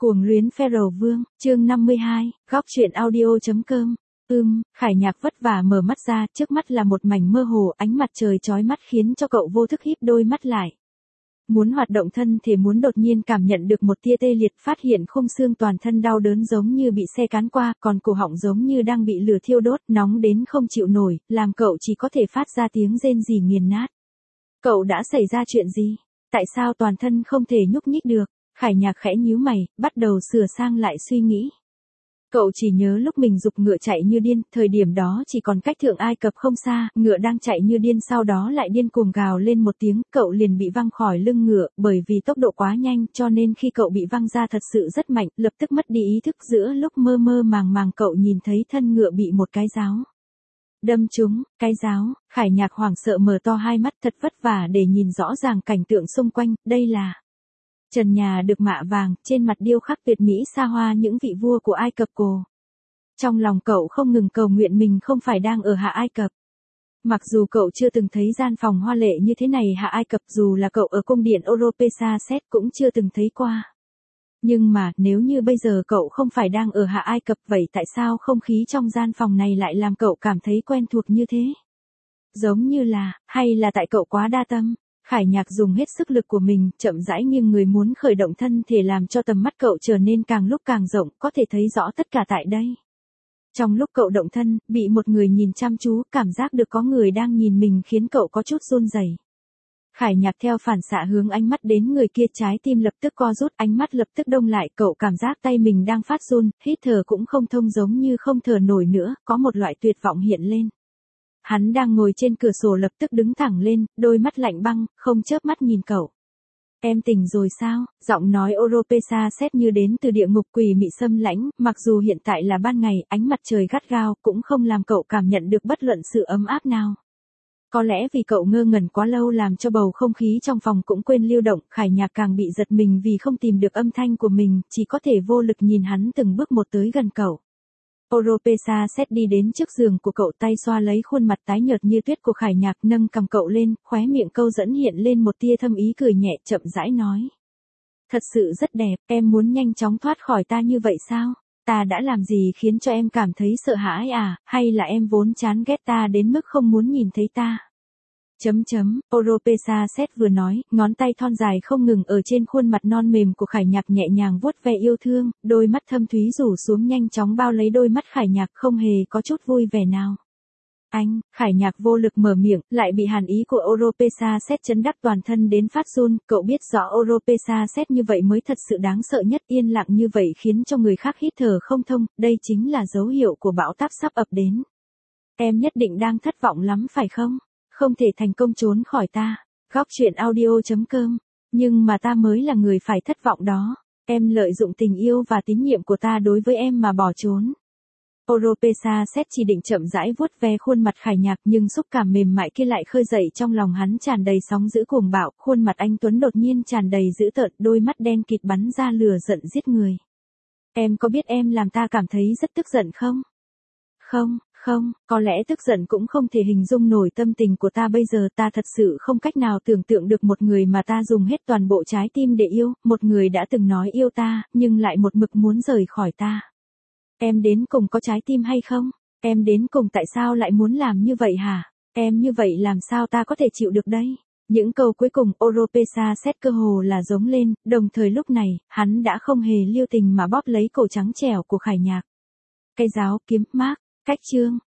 Cuồng luyến Feral Vương, chương 52, góc truyện audio.com. Khải Nhạc vất vả mở mắt ra, trước mắt là một mảnh mơ hồ, ánh mặt trời chói mắt khiến cho cậu vô thức híp đôi mắt lại. Muốn hoạt động thân thể, muốn đột nhiên cảm nhận được một tia tê liệt, phát hiện khung xương toàn thân đau đớn giống như bị xe cán qua, còn cổ họng giống như đang bị lửa thiêu đốt, nóng đến không chịu nổi, làm cậu chỉ có thể phát ra tiếng rên rỉ nghiền nát. Cậu đã xảy ra chuyện gì? Tại sao toàn thân không thể nhúc nhích được? Khải Nhạc khẽ nhíu mày, bắt đầu sửa sang lại suy nghĩ. Cậu chỉ nhớ lúc mình giục ngựa chạy như điên, thời điểm đó chỉ còn cách Thượng Ai Cập không xa, ngựa đang chạy như điên, sau đó lại điên cuồng gào lên một tiếng, cậu liền bị văng khỏi lưng ngựa, bởi vì tốc độ quá nhanh cho nên khi cậu bị văng ra thật sự rất mạnh, lập tức mất đi ý thức. Giữa lúc mơ mơ màng màng cậu nhìn thấy thân ngựa bị một cái giáo đâm trúng. Cái giáo. Khải Nhạc hoảng sợ mở to hai mắt, thật vất vả để nhìn rõ ràng cảnh tượng xung quanh. Đây là trần nhà được mạ vàng, trên mặt điêu khắc tuyệt mỹ xa hoa những vị vua của Ai Cập cổ. Trong lòng cậu không ngừng cầu nguyện mình không phải đang ở Hạ Ai Cập. Mặc dù cậu chưa từng thấy gian phòng hoa lệ như thế này Hạ Ai Cập, dù là cậu ở cung điện Oropesa-set cũng chưa từng thấy qua. Nhưng mà, nếu như bây giờ cậu không phải đang ở Hạ Ai Cập, vậy tại sao không khí trong gian phòng này lại làm cậu cảm thấy quen thuộc như thế? Giống như là, hay là tại cậu quá đa tâm? Khải Nhạc dùng hết sức lực của mình, chậm rãi nghiêng người muốn khởi động thân thể làm cho tầm mắt cậu trở nên càng lúc càng rộng, có thể thấy rõ tất cả tại đây. Trong lúc cậu động thân, bị một người nhìn chăm chú, cảm giác được có người đang nhìn mình khiến cậu có chút run rẩy. Khải Nhạc theo phản xạ hướng ánh mắt đến người kia, trái tim lập tức co rút, ánh mắt lập tức đông lại, cậu cảm giác tay mình đang phát run, hít thở cũng không thông, giống như không thở nổi nữa, có một loại tuyệt vọng hiện lên. Hắn đang ngồi trên cửa sổ lập tức đứng thẳng lên, đôi mắt lạnh băng, không chớp mắt nhìn cậu. Em tỉnh rồi sao? Giọng nói Oropesa-set như đến từ địa ngục quỷ mị xâm lãnh, mặc dù hiện tại là ban ngày, ánh mặt trời gắt gao, cũng không làm cậu cảm nhận được bất luận sự ấm áp nào. Có lẽ vì cậu ngơ ngẩn quá lâu làm cho bầu không khí trong phòng cũng quên lưu động, Khải Nhạc càng bị giật mình vì không tìm được âm thanh của mình, chỉ có thể vô lực nhìn hắn từng bước một tới gần cậu. Oropesa-set đi đến trước giường của cậu, tay xoa lấy khuôn mặt tái nhợt như tuyết của Khải Nhạc, nâng cằm cậu lên, khóe miệng câu dẫn hiện lên một tia thâm ý, cười nhẹ, chậm rãi nói. Thật sự rất đẹp, em muốn nhanh chóng thoát khỏi ta như vậy sao? Ta đã làm gì khiến cho em cảm thấy sợ hãi à, hay là em vốn chán ghét ta đến mức không muốn nhìn thấy ta? Oropesa-set vừa nói, ngón tay thon dài không ngừng ở trên khuôn mặt non mềm của Khải Nhạc nhẹ nhàng vuốt ve yêu thương, đôi mắt thâm thúy rủ xuống nhanh chóng bao lấy đôi mắt Khải Nhạc, không hề có chút vui vẻ nào. Khải Nhạc vô lực mở miệng, lại bị hàn ý của Oropesa-set chấn đắc toàn thân đến phát run, cậu biết rõ Oropesa-set như vậy mới thật sự đáng sợ nhất, yên lặng như vậy khiến cho người khác hít thở không thông, đây chính là dấu hiệu của bão táp sắp ập đến. Em nhất định đang thất vọng lắm phải không? Không thể thành công trốn khỏi ta. Góc truyện audio.com. Nhưng mà ta mới là người phải thất vọng đó. Em lợi dụng tình yêu và tín nhiệm của ta đối với em mà bỏ trốn. Oropesa-set chỉ định chậm rãi vuốt ve khuôn mặt Khải Nhạc, nhưng xúc cảm mềm mại kia lại khơi dậy trong lòng hắn tràn đầy sóng dữ cuồng bạo, khuôn mặt anh tuấn đột nhiên tràn đầy dữ tợn, đôi mắt đen kịt bắn ra lửa giận giết người. Em có biết em làm ta cảm thấy rất tức giận không? Không, có lẽ tức giận cũng không thể hình dung nổi tâm tình của ta bây giờ, ta thật sự không cách nào tưởng tượng được một người mà ta dùng hết toàn bộ trái tim để yêu, một người đã từng nói yêu ta, nhưng lại một mực muốn rời khỏi ta. Em đến cùng có trái tim hay không? Em đến cùng tại sao lại muốn làm như vậy hả? Em như vậy làm sao ta có thể chịu được đây? Những câu cuối cùng Oropesa-set cơ hồ là giống lên, đồng thời lúc này, hắn đã không hề lưu tình mà bóp lấy cổ trắng trẻo của Khải Nhạc. Cái giáo kiếm mác. Cách chương.